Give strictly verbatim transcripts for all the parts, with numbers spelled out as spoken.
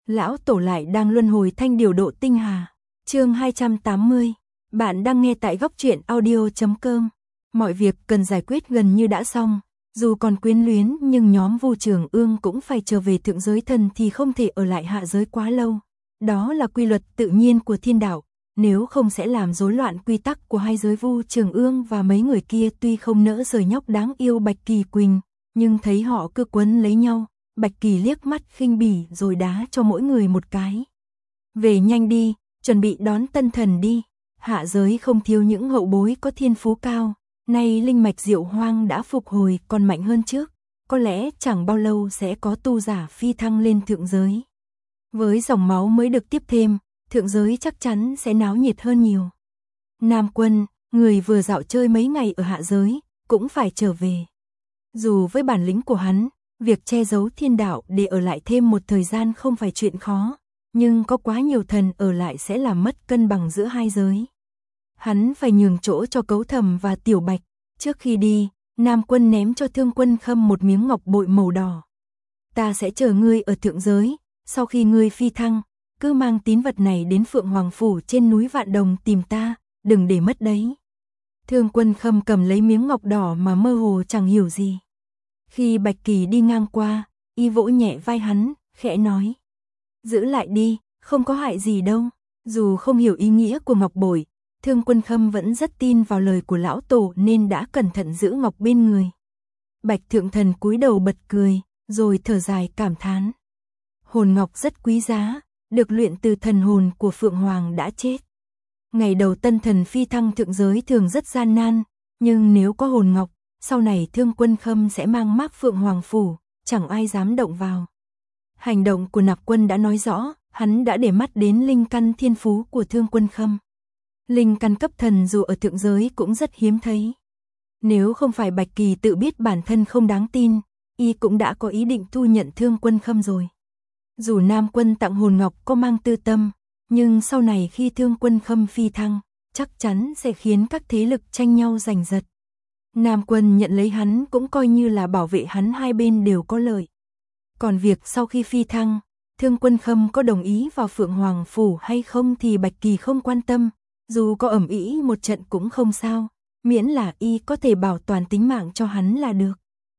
Lão Tổ lại đang luân hồi thanh điều độ tinh hà. Chương hai trăm tám mươi. Bạn đang nghe tại góc truyện audio chấm com. Mọi việc cần giải quyết gần như đã xong, dù còn quyến luyến nhưng nhóm Vu Trường Ương cũng phải trở về thượng giới thần thì không thể ở lại hạ giới quá lâu. Đó là quy luật tự nhiên của thiên đạo, nếu không sẽ làm rối loạn quy tắc của hai giới. Vu Trường Ương và mấy người kia tuy không nỡ rời nhóc đáng yêu Bạch Kỳ Quỳnh, nhưng thấy họ cứ quấn lấy nhau, Bạch Kỳ liếc mắt khinh bỉ rồi đá cho mỗi người một cái. Về nhanh đi, chuẩn bị đón tân thần đi. Hạ giới không thiếu những hậu bối có thiên phú cao, nay linh mạch Diệu Hoang đã phục hồi còn mạnh hơn trước, có lẽ chẳng bao lâu sẽ có tu giả phi thăng lên thượng giới. Với dòng máu mới được tiếp thêm, thượng giới chắc chắn sẽ náo nhiệt hơn nhiều. Nam Quân, người vừa dạo chơi mấy ngày ở hạ giới, cũng phải trở về. Dù với bản lĩnh của hắn, việc che giấu thiên đạo để ở lại thêm một thời gian không phải chuyện khó, nhưng có quá nhiều thần ở lại sẽ làm mất cân bằng giữa hai giới. Hắn phải nhường chỗ cho Cấu Thầm và Tiểu Bạch. Trước khi đi, Nam Quân ném cho Thương Quân Khâm một miếng ngọc bội màu đỏ. Ta sẽ chờ ngươi ở thượng giới, sau khi ngươi phi thăng, cứ mang tín vật này đến Phượng Hoàng Phủ trên núi Vạn Đồng tìm ta, đừng để mất đấy. Thương Quân Khâm cầm lấy miếng ngọc đỏ mà mơ hồ chẳng hiểu gì. Khi Bạch Kỳ đi ngang qua, y vỗ nhẹ vai hắn, khẽ nói: giữ lại đi, không có hại gì đâu. Dù không hiểu ý nghĩa của ngọc bội, Thương Quân Khâm vẫn rất tin vào lời của lão tổ nên đã cẩn thận giữ ngọc bên người. Bạch Thượng Thần cúi đầu bật cười, rồi thở dài cảm thán. Hồn ngọc rất quý giá, được luyện từ thần hồn của Phượng Hoàng đã chết. Ngày đầu tân thần phi thăng thượng giới thường rất gian nan, nhưng nếu có hồn ngọc, sau này Thương Quân Khâm sẽ mang mác Phượng Hoàng Phủ, chẳng ai dám động vào. Hành động của Nạp Quân đã nói rõ, hắn đã để mắt đến linh căn thiên phú của Thương Quân Khâm. Linh căn cấp thần dù ở thượng giới cũng rất hiếm thấy. Nếu không phải Bạch Kỳ tự biết bản thân không đáng tin, y cũng đã có ý định thu nhận Thương Quân Khâm rồi. Dù Nam Quân tặng hồn ngọc có mang tư tâm, nhưng sau này khi Thương Quân Khâm phi thăng, chắc chắn sẽ khiến các thế lực tranh nhau giành giật. Nam Quân nhận lấy hắn cũng coi như là bảo vệ hắn, hai bên đều có lợi. Còn việc sau khi phi thăng, Thương Quân Khâm có đồng ý vào Phượng Hoàng Phủ hay không thì Bạch Kỳ không quan tâm, dù có ầm ĩ một trận cũng không sao, miễn là y có thể bảo toàn tính mạng cho hắn là được.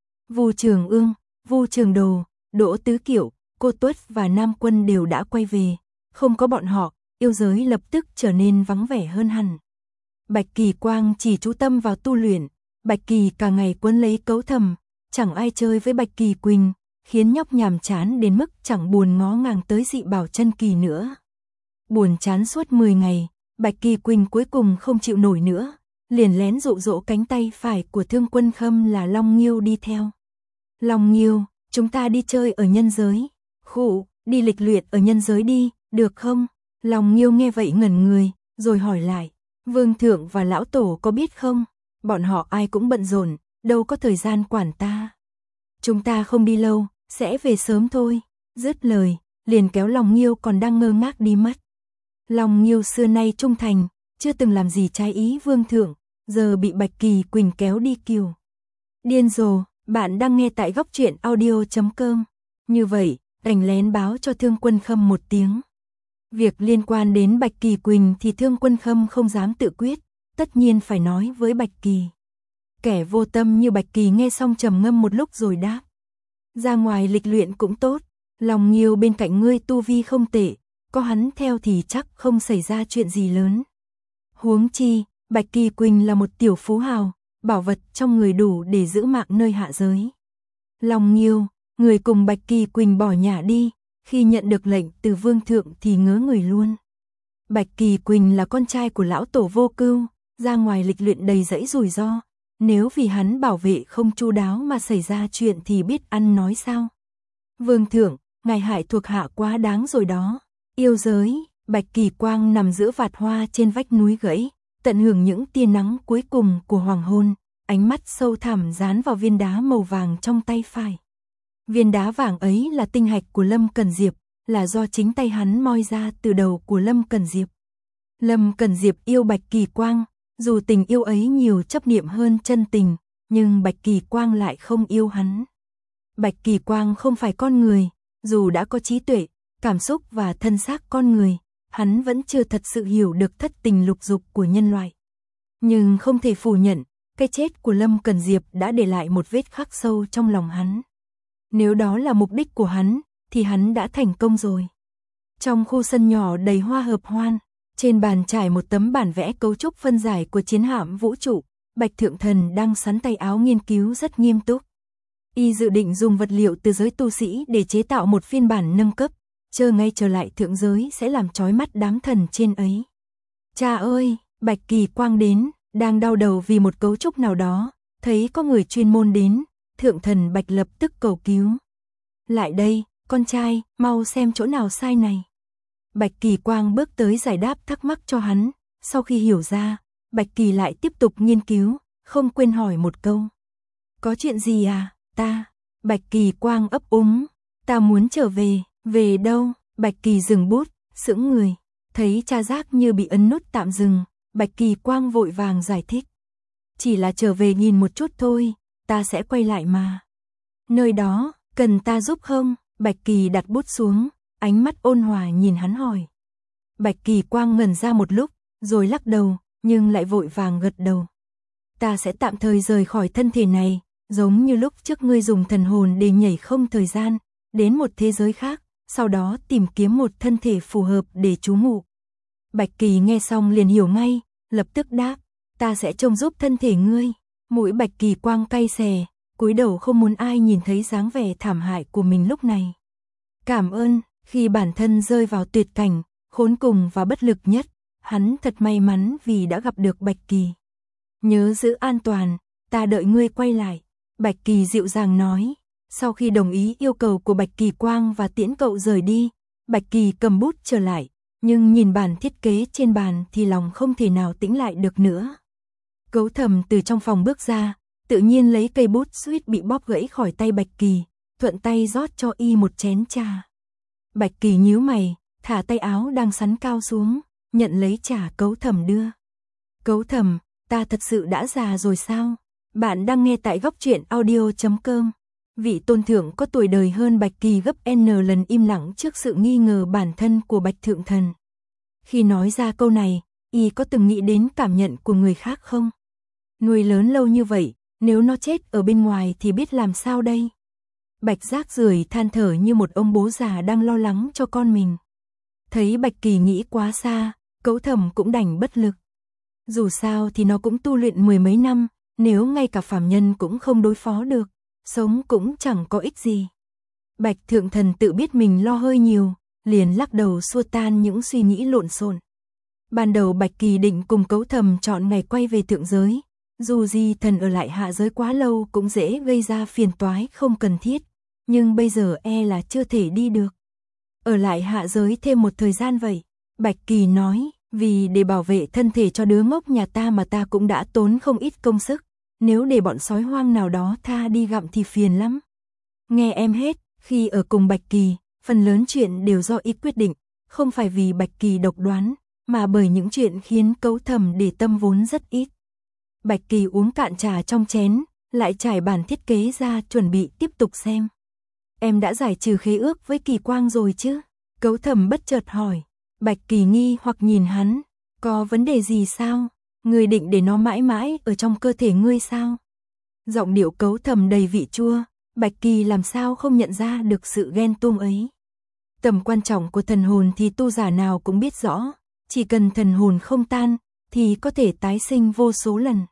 Vu Trường Ương, Vu Trường Đồ, Đỗ Tứ Kiệu, Cô Tuất và Nam Quân đều đã quay về, không có bọn họ, yêu giới lập tức trở nên vắng vẻ hơn hẳn. Bạch Kỳ Quang chỉ chú tâm vào tu luyện, Bạch Kỳ cả ngày quấn lấy Cấu Thầm, chẳng ai chơi với Bạch Kỳ Quỳnh, khiến nhóc nhàm chán đến mức chẳng buồn ngó ngàng tới Dị Bảo Chân Kỳ nữa. Buồn chán suốt mười ngày, Bạch Kỳ Quỳnh cuối cùng không chịu nổi nữa, liền lén dụ dỗ cánh tay phải của Thương Quân Khâm là Long Nghiêu đi theo. Long Nghiêu, chúng ta đi chơi ở nhân giới. Khụ, đi lịch luyện ở nhân giới đi, được không? Long Nghiêu nghe vậy ngẩn người, rồi hỏi lại, Vương Thượng và Lão Tổ có biết không? Bọn họ ai cũng bận rộn, đâu có thời gian quản ta. Chúng ta không đi lâu, sẽ về sớm thôi. Dứt lời, liền kéo Long Nghiêu còn đang ngơ ngác đi mất. Long Nghiêu xưa nay trung thành, chưa từng làm gì trái ý Vương Thượng, giờ bị Bạch Kỳ Quỳnh kéo đi kiều. Điên rồ, bạn đang nghe tại góc truyện audio chấm com. Như vậy, đành lén báo cho Thương Quân Khâm một tiếng. Việc liên quan đến Bạch Kỳ Quỳnh thì Thương Quân Khâm không dám tự quyết, tất nhiên phải nói với Bạch Kỳ. Kẻ vô tâm như Bạch Kỳ nghe xong trầm ngâm một lúc rồi đáp. Ra ngoài lịch luyện cũng tốt, Long Nghiêu bên cạnh ngươi tu vi không tệ, có hắn theo thì chắc không xảy ra chuyện gì lớn. Huống chi, Bạch Kỳ Quỳnh là một tiểu phú hào, bảo vật trong người đủ để giữ mạng nơi hạ giới. Long Nghiêu, người cùng Bạch Kỳ Quỳnh bỏ nhà đi, khi nhận được lệnh từ Vương Thượng thì ngớ người luôn. Bạch Kỳ Quỳnh là con trai của Lão Tổ Vô Cưu, ra ngoài lịch luyện đầy rẫy rủi ro, nếu vì hắn bảo vệ không chu đáo mà xảy ra chuyện thì biết ăn nói sao. Vương Thượng, ngài hại thuộc hạ quá đáng rồi đó. Yêu giới, Bạch Kỳ Quang nằm giữa vạt hoa trên vách núi gãy, tận hưởng những tia nắng cuối cùng của hoàng hôn, ánh mắt sâu thẳm dán vào viên đá màu vàng trong tay phải. Viên đá vàng ấy là tinh hạch của Lâm Cẩn Diệp, là do chính tay hắn moi ra từ đầu của Lâm Cẩn Diệp. Lâm Cẩn Diệp yêu Bạch Kỳ Quang, dù tình yêu ấy nhiều chấp niệm hơn chân tình, nhưng Bạch Kỳ Quang lại không yêu hắn. Bạch Kỳ Quang không phải con người, dù đã có trí tuệ, cảm xúc và thân xác con người, hắn vẫn chưa thật sự hiểu được thất tình lục dục của nhân loại. Nhưng không thể phủ nhận, cái chết của Lâm Cần Diệp đã để lại một vết khắc sâu trong lòng hắn. Nếu đó là mục đích của hắn, thì hắn đã thành công rồi. Trong khu sân nhỏ đầy hoa hợp hoan, trên bàn trải một tấm bản vẽ cấu trúc phân giải của chiến hạm vũ trụ, Bạch Thượng Thần đang sắn tay áo nghiên cứu rất nghiêm túc. Y dự định dùng vật liệu từ giới tu sĩ để chế tạo một phiên bản nâng cấp, chờ ngay trở lại thượng giới sẽ làm chói mắt đám thần trên ấy. Cha ơi, Bạch Kỳ Quang đến, đang đau đầu vì một cấu trúc nào đó, thấy có người chuyên môn đến, Thượng Thần Bạch lập tức cầu cứu. Lại đây, con trai, mau xem chỗ nào sai này. Bạch Kỳ Quang bước tới giải đáp thắc mắc cho hắn, sau khi hiểu ra, Bạch Kỳ lại tiếp tục nghiên cứu, không quên hỏi một câu. Có chuyện gì à, ta? Bạch Kỳ Quang ấp úng, ta muốn trở về, về đâu? Bạch Kỳ dừng bút, sững người, thấy cha giác như bị ấn nút tạm dừng, Bạch Kỳ Quang vội vàng giải thích. Chỉ là trở về nhìn một chút thôi, ta sẽ quay lại mà. Nơi đó, cần ta giúp không? Bạch Kỳ đặt bút xuống, ánh mắt ôn hòa nhìn hắn hỏi. Bạch Kỳ Quang ngẩn ra một lúc, rồi lắc đầu, nhưng lại vội vàng gật đầu. Ta sẽ tạm thời rời khỏi thân thể này, giống như lúc trước ngươi dùng thần hồn để nhảy không thời gian, đến một thế giới khác, sau đó tìm kiếm một thân thể phù hợp để trú ngụ. Bạch Kỳ nghe xong liền hiểu ngay, lập tức đáp, ta sẽ trông giúp thân thể ngươi. Mũi Bạch Kỳ Quang cay xè, cúi đầu không muốn ai nhìn thấy dáng vẻ thảm hại của mình lúc này. Cảm ơn, khi bản thân rơi vào tuyệt cảnh, khốn cùng và bất lực nhất, hắn thật may mắn vì đã gặp được Bạch Kỳ. Nhớ giữ an toàn, ta đợi ngươi quay lại. Bạch Kỳ dịu dàng nói. Sau khi đồng ý yêu cầu của Bạch Kỳ Quang và tiễn cậu rời đi, Bạch Kỳ cầm bút trở lại, nhưng nhìn bản thiết kế trên bàn thì lòng không thể nào tĩnh lại được nữa. Cấu Thầm từ trong phòng bước ra, tự nhiên lấy cây bút suýt bị bóp gãy khỏi tay Bạch Kỳ, thuận tay rót cho y một chén trà. Bạch Kỳ nhíu mày, thả tay áo đang sắn cao xuống, nhận lấy trà Cấu Thầm đưa. Cấu Thầm, ta thật sự đã già rồi sao? Bạn đang nghe tại góc truyện audio chấm com. Vị tôn thượng có tuổi đời hơn Bạch Kỳ gấp N lần im lặng trước sự nghi ngờ bản thân của Bạch Thượng Thần. Khi nói ra câu này, y có từng nghĩ đến cảm nhận của người khác không? Nuôi lớn lâu như vậy, nếu nó chết ở bên ngoài thì biết làm sao đây? Bạch Giác Rưởi than thở như một ông bố già đang lo lắng cho con mình. Thấy Bạch Kỳ nghĩ quá xa, Cấu Thầm cũng đành bất lực. Dù sao thì nó cũng tu luyện mười mấy năm, nếu ngay cả phàm nhân cũng không đối phó được, sống cũng chẳng có ích gì. Bạch Thượng Thần tự biết mình lo hơi nhiều, liền lắc đầu xua tan những suy nghĩ lộn xộn. Ban đầu Bạch Kỳ định cùng Cấu Thầm chọn ngày quay về thượng giới, dù Di Thần ở lại hạ giới quá lâu cũng dễ gây ra phiền toái không cần thiết, nhưng bây giờ e là chưa thể đi được. Ở lại hạ giới thêm một thời gian vậy, Bạch Kỳ nói, vì để bảo vệ thân thể cho đứa ngốc nhà ta mà ta cũng đã tốn không ít công sức, nếu để bọn sói hoang nào đó tha đi gặm thì phiền lắm. Nghe em hết, khi ở cùng Bạch Kỳ, phần lớn chuyện đều do y quyết định, không phải vì Bạch Kỳ độc đoán, mà bởi những chuyện khiến Cấu Thầm để tâm vốn rất ít. Bạch Kỳ uống cạn trà trong chén, lại trải bản thiết kế ra chuẩn bị tiếp tục xem. Em đã giải trừ khế ước với Kỳ Quang rồi chứ? Cấu Thầm bất chợt hỏi. Bạch Kỳ nghi hoặc nhìn hắn, có vấn đề gì sao? Ngươi định để nó mãi mãi ở trong cơ thể ngươi sao? Giọng điệu Cấu Thầm đầy vị chua, Bạch Kỳ làm sao không nhận ra được sự ghen tuông ấy. Tầm quan trọng của thần hồn thì tu giả nào cũng biết rõ, chỉ cần thần hồn không tan, thì có thể tái sinh vô số lần.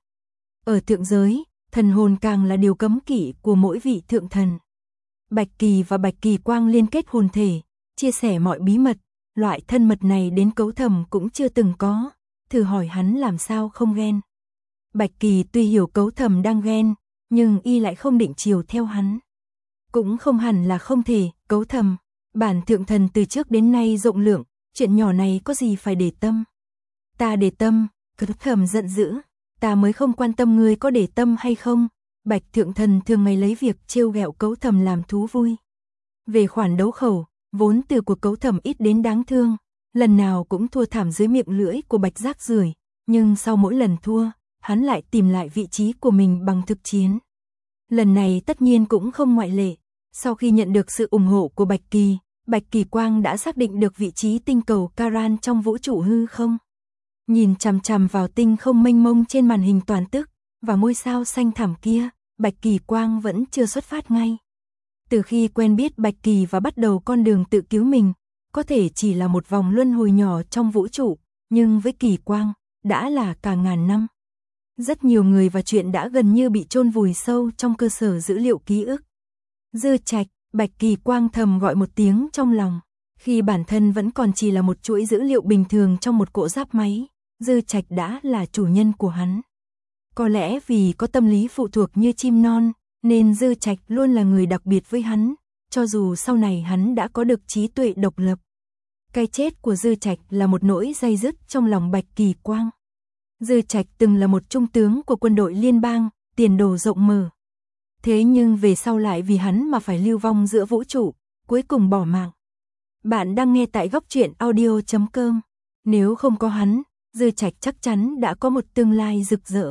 Ở thượng giới, thần hồn càng là điều cấm kỵ của mỗi vị thượng thần. Bạch Kỳ và Bạch Kỳ Quang liên kết hồn thể, chia sẻ mọi bí mật, loại thân mật này đến Cấu Thầm cũng chưa từng có, thử hỏi hắn làm sao không ghen. Bạch Kỳ tuy hiểu Cấu Thầm đang ghen, nhưng y lại không định chiều theo hắn. Cũng không hẳn là không thể, Cấu Thầm, bản thượng thần từ trước đến nay rộng lượng, chuyện nhỏ này có gì phải để tâm. Ta để tâm, Cấu Thầm giận dữ, ta mới không quan tâm ngươi có để tâm hay không. Bạch Thượng Thần thường ngày lấy việc trêu ghẹo Cấu Thầm làm thú vui. Về khoản đấu khẩu, vốn từ của Cấu Thầm ít đến đáng thương, lần nào cũng thua thảm dưới miệng lưỡi của Bạch Giác Rưởi, nhưng sau mỗi lần thua, hắn lại tìm lại vị trí của mình bằng thực chiến. Lần này tất nhiên cũng không ngoại lệ, sau khi nhận được sự ủng hộ của Bạch Kỳ, Bạch Kỳ Quang đã xác định được vị trí tinh cầu Caran trong vũ trụ hư không. Nhìn chằm chằm vào tinh không mênh mông trên màn hình toàn tức, và ngôi sao xanh thẳm kia, Bạch Kỳ Quang vẫn chưa xuất phát ngay. Từ khi quen biết Bạch Kỳ và bắt đầu con đường tự cứu mình, có thể chỉ là một vòng luân hồi nhỏ trong vũ trụ, nhưng với Kỳ Quang, đã là cả ngàn năm. Rất nhiều người và chuyện đã gần như bị chôn vùi sâu trong cơ sở dữ liệu ký ức. Dư Trạch, Bạch Kỳ Quang thầm gọi một tiếng trong lòng. Khi bản thân vẫn còn chỉ là một chuỗi dữ liệu bình thường trong một cỗ giáp máy, Dư Trạch đã là chủ nhân của hắn. Có lẽ vì có tâm lý phụ thuộc như chim non, nên Dư Trạch luôn là người đặc biệt với hắn, cho dù sau này hắn đã có được trí tuệ độc lập. Cái chết của Dư Trạch là một nỗi day dứt trong lòng Bạch Kỳ Quang. Dư Trạch từng là một trung tướng của quân đội liên bang, tiền đồ rộng mở. Thế nhưng về sau lại vì hắn mà phải lưu vong giữa vũ trụ, cuối cùng bỏ mạng. Bạn đang nghe tại góc truyện audio chấm com. Nếu không có hắn, Dư Trạch chắc chắn đã có một tương lai rực rỡ.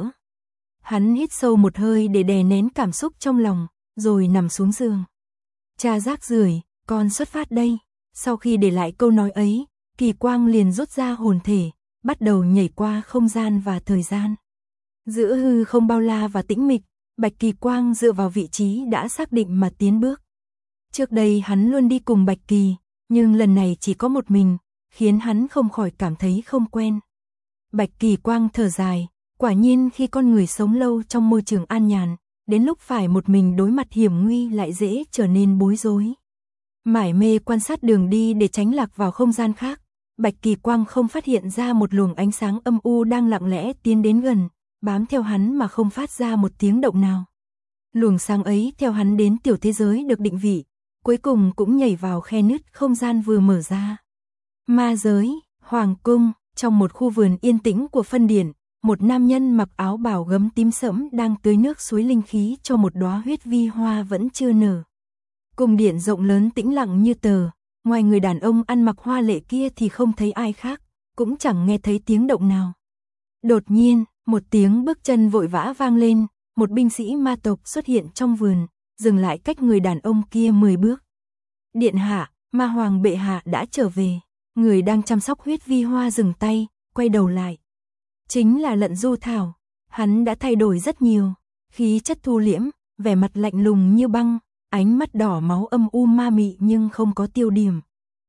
Hắn hít sâu một hơi để đè nén cảm xúc trong lòng, rồi nằm xuống giường. Cha rác rưởi, con xuất phát đây. Sau khi để lại câu nói ấy, Kỳ Quang liền rút ra hồn thể, bắt đầu nhảy qua không gian và thời gian. Giữa hư không bao la và tĩnh mịch, Bạch Kỳ Quang dựa vào vị trí đã xác định mà tiến bước. Trước đây hắn luôn đi cùng Bạch Kỳ, nhưng lần này chỉ có một mình, khiến hắn không khỏi cảm thấy không quen. Bạch Kỳ Quang thở dài, quả nhiên khi con người sống lâu trong môi trường an nhàn, đến lúc phải một mình đối mặt hiểm nguy lại dễ trở nên bối rối. Mải mê quan sát đường đi để tránh lạc vào không gian khác, Bạch Kỳ Quang không phát hiện ra một luồng ánh sáng âm u đang lặng lẽ tiến đến gần, bám theo hắn mà không phát ra một tiếng động nào. Luồng sáng ấy theo hắn đến tiểu thế giới được định vị, cuối cùng cũng nhảy vào khe nứt không gian vừa mở ra. Ma giới, hoàng cung, trong một khu vườn yên tĩnh của phân điện, một nam nhân mặc áo bào gấm tím sẫm đang tưới nước suối linh khí cho một đóa huyết vi hoa vẫn chưa nở. Cung điện rộng lớn tĩnh lặng như tờ, ngoài người đàn ông ăn mặc hoa lệ kia thì không thấy ai khác, cũng chẳng nghe thấy tiếng động nào. Đột nhiên, một tiếng bước chân vội vã vang lên, một binh sĩ ma tộc xuất hiện trong vườn, dừng lại cách người đàn ông kia mười bước. Điện hạ, ma hoàng bệ hạ đã trở về. Người đang chăm sóc huyết vi hoa dừng tay, quay đầu lại. Chính là Lận Du Thảo. Hắn đã thay đổi rất nhiều, khí chất thu liễm, vẻ mặt lạnh lùng như băng, ánh mắt đỏ máu âm u ma mị nhưng không có tiêu điểm.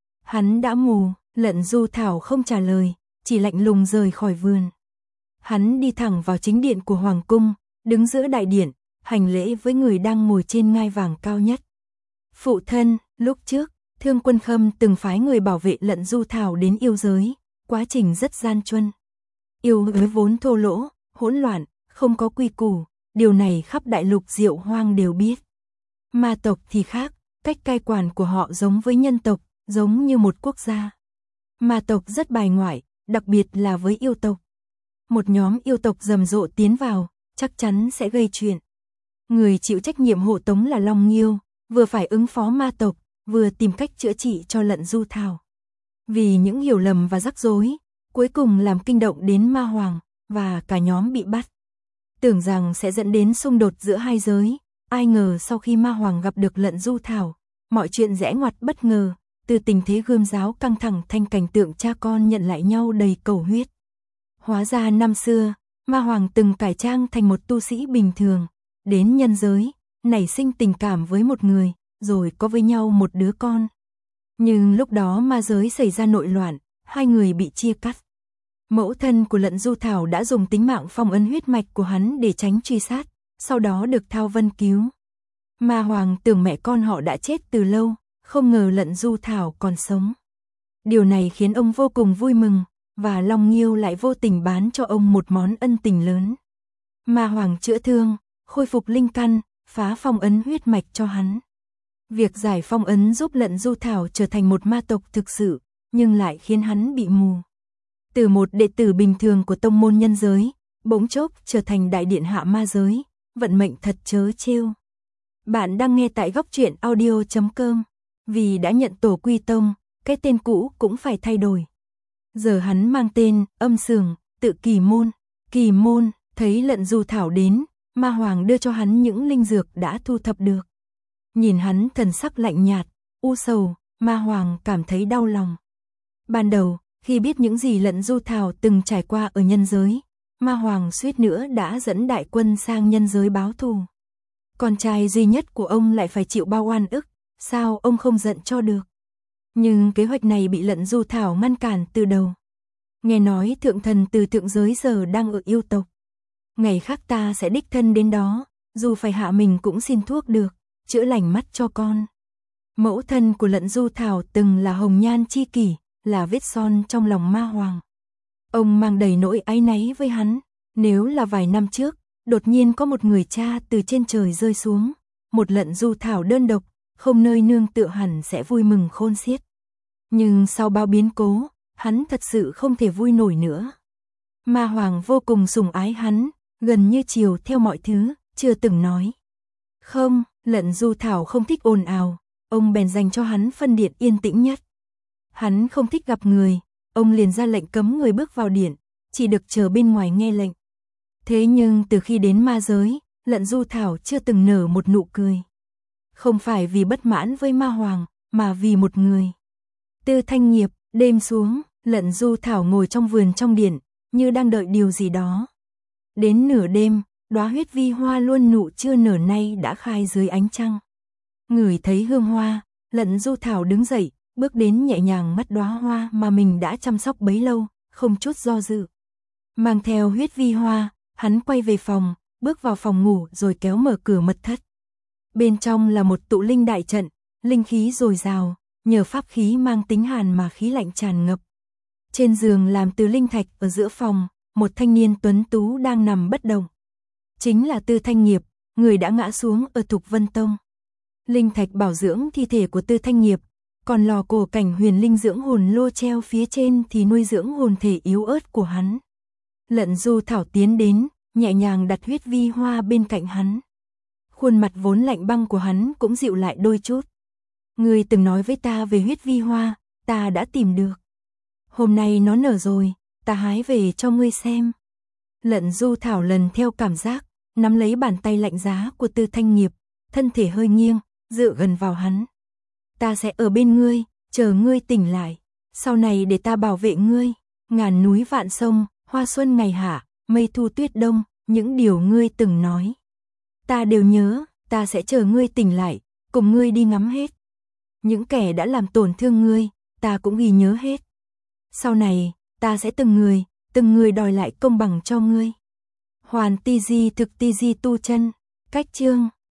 Hắn đã mù. Lận Du Thảo không trả lời, chỉ lạnh lùng rời khỏi vườn. Hắn đi thẳng vào chính điện của hoàng cung, đứng giữa đại điện, hành lễ với người đang ngồi trên ngai vàng cao nhất. Phụ thân, lúc trước, Thương Quân Khâm từng phái người bảo vệ Lận Du Thảo đến yêu giới, quá trình rất gian truân. Yêu giới vốn thô lỗ, hỗn loạn, không có quy củ, điều này khắp đại lục Diệu Hoang đều biết. Ma tộc thì khác, cách cai quản của họ giống với nhân tộc, giống như một quốc gia. Ma tộc rất bài ngoại, đặc biệt là với yêu tộc. Một nhóm yêu tộc rầm rộ tiến vào, chắc chắn sẽ gây chuyện. Người chịu trách nhiệm hộ tống là Long Nghiêu, vừa phải ứng phó ma tộc, vừa tìm cách chữa trị cho Lận Du Thảo. Vì những hiểu lầm và rắc rối, cuối cùng làm kinh động đến ma hoàng, và cả nhóm bị bắt. Tưởng rằng sẽ dẫn đến xung đột giữa hai giới, ai ngờ sau khi ma hoàng gặp được Lận Du Thảo, mọi chuyện rẽ ngoặt bất ngờ, từ tình thế gươm giáo căng thẳng thành cảnh tượng cha con nhận lại nhau đầy cầu huyết. Hóa ra năm xưa, ma hoàng từng cải trang thành một tu sĩ bình thường, đến nhân giới, nảy sinh tình cảm với một người, rồi có với nhau một đứa con. Nhưng lúc đó ma giới xảy ra nội loạn, hai người bị chia cắt. Mẫu thân của Lận Du Thảo đã dùng tính mạng phong ấn huyết mạch của hắn để tránh truy sát, sau đó được Thao Vân cứu. Ma hoàng tưởng mẹ con họ đã chết từ lâu, không ngờ Lận Du Thảo còn sống. Điều này khiến ông vô cùng vui mừng, và Long Nghiêu lại vô tình bán cho ông một món ân tình lớn. Ma hoàng chữa thương, khôi phục linh căn, phá phong ấn huyết mạch cho hắn. Việc giải phong ấn giúp Lận Du Thảo trở thành một ma tộc thực sự, nhưng lại khiến hắn bị mù. Từ một đệ tử bình thường của tông môn nhân giới, bỗng chốc trở thành đại điện hạ ma giới, vận mệnh thật trớ trêu. Bạn đang nghe tại góc truyện audio chấm com. Vì đã nhận tổ quy tông, cái tên cũ cũng phải thay đổi. Giờ hắn mang tên Âm Sường, tự Kỳ Môn. Kỳ Môn thấy Lận Du Thảo đến, ma hoàng đưa cho hắn những linh dược đã thu thập được. Nhìn hắn thần sắc lạnh nhạt, u sầu, Ma Hoàng cảm thấy đau lòng. Ban đầu, khi biết những gì Lận Du Thảo từng trải qua ở nhân giới, Ma Hoàng suýt nữa đã dẫn đại quân sang nhân giới báo thù. Con trai duy nhất của ông lại phải chịu bao oan ức, sao ông không giận cho được. Nhưng kế hoạch này bị Lận Du Thảo ngăn cản từ đầu. Nghe nói thượng thần từ thượng giới giờ đang ở yêu tộc. Ngày khác ta sẽ đích thân đến đó, dù phải hạ mình cũng xin thuốc được, chữa lành mắt cho con. Mẫu thân của Lận Du Thảo từng là hồng nhan chi kỷ, là vết son trong lòng Ma Hoàng. Ông mang đầy nỗi áy náy với hắn, nếu là vài năm trước, đột nhiên có một người cha từ trên trời rơi xuống, một Lận Du Thảo đơn độc, không nơi nương tựa hẳn sẽ vui mừng khôn xiết. Nhưng sau bao biến cố, hắn thật sự không thể vui nổi nữa. Ma Hoàng vô cùng sủng ái hắn, gần như chiều theo mọi thứ, chưa từng nói. Không, Lận Du Thảo không thích ồn ào, ông bèn dành cho hắn phân điện yên tĩnh nhất. Hắn không thích gặp người, ông liền ra lệnh cấm người bước vào điện, chỉ được chờ bên ngoài nghe lệnh. Thế nhưng từ khi đến ma giới, Lận Du Thảo chưa từng nở một nụ cười. Không phải vì bất mãn với Ma Hoàng, mà vì một người. Tư Thanh Nghiệp, đêm xuống, Lận Du Thảo ngồi trong vườn trong điện, như đang đợi điều gì đó. Đến nửa đêm, đóa huyết vi hoa luôn nụ chưa nở nay đã khai dưới ánh trăng. Ngửi thấy hương hoa, Lận Du Thảo đứng dậy, bước đến nhẹ nhàng mắt đóa hoa mà mình đã chăm sóc bấy lâu, không chút do dự. Mang theo huyết vi hoa, hắn quay về phòng, bước vào phòng ngủ rồi kéo mở cửa mật thất. Bên trong là một tụ linh đại trận, linh khí dồi dào, nhờ pháp khí mang tính hàn mà khí lạnh tràn ngập. Trên giường làm từ linh thạch ở giữa phòng, một thanh niên tuấn tú đang nằm bất động. Chính là Tư Thanh Nghiệp, người đã ngã xuống ở Thục Vân Tông. Linh thạch bảo dưỡng thi thể của Tư Thanh Nghiệp, còn lò cổ cảnh huyền linh dưỡng hồn lô treo phía trên thì nuôi dưỡng hồn thể yếu ớt của hắn. Lận Du Thảo tiến đến, nhẹ nhàng đặt huyết vi hoa bên cạnh hắn. Khuôn mặt vốn lạnh băng của hắn cũng dịu lại đôi chút. Ngươi từng nói với ta về huyết vi hoa, ta đã tìm được. Hôm nay nó nở rồi, ta hái về cho ngươi xem. Lận Du Thảo lần theo cảm giác, nắm lấy bàn tay lạnh giá của Tư Thanh Nghiệp, thân thể hơi nghiêng, dựa gần vào hắn. Ta sẽ ở bên ngươi, chờ ngươi tỉnh lại. Sau này để ta bảo vệ ngươi. Ngàn núi vạn sông, hoa xuân ngày hạ, mây thu tuyết đông, những điều ngươi từng nói. Ta đều nhớ, ta sẽ chờ ngươi tỉnh lại, cùng ngươi đi ngắm hết. Những kẻ đã làm tổn thương ngươi, ta cũng ghi nhớ hết. Sau này, ta sẽ từng người, từng người đòi lại công bằng cho ngươi. Hoàn ti di thực ti di tu chân, cách chương.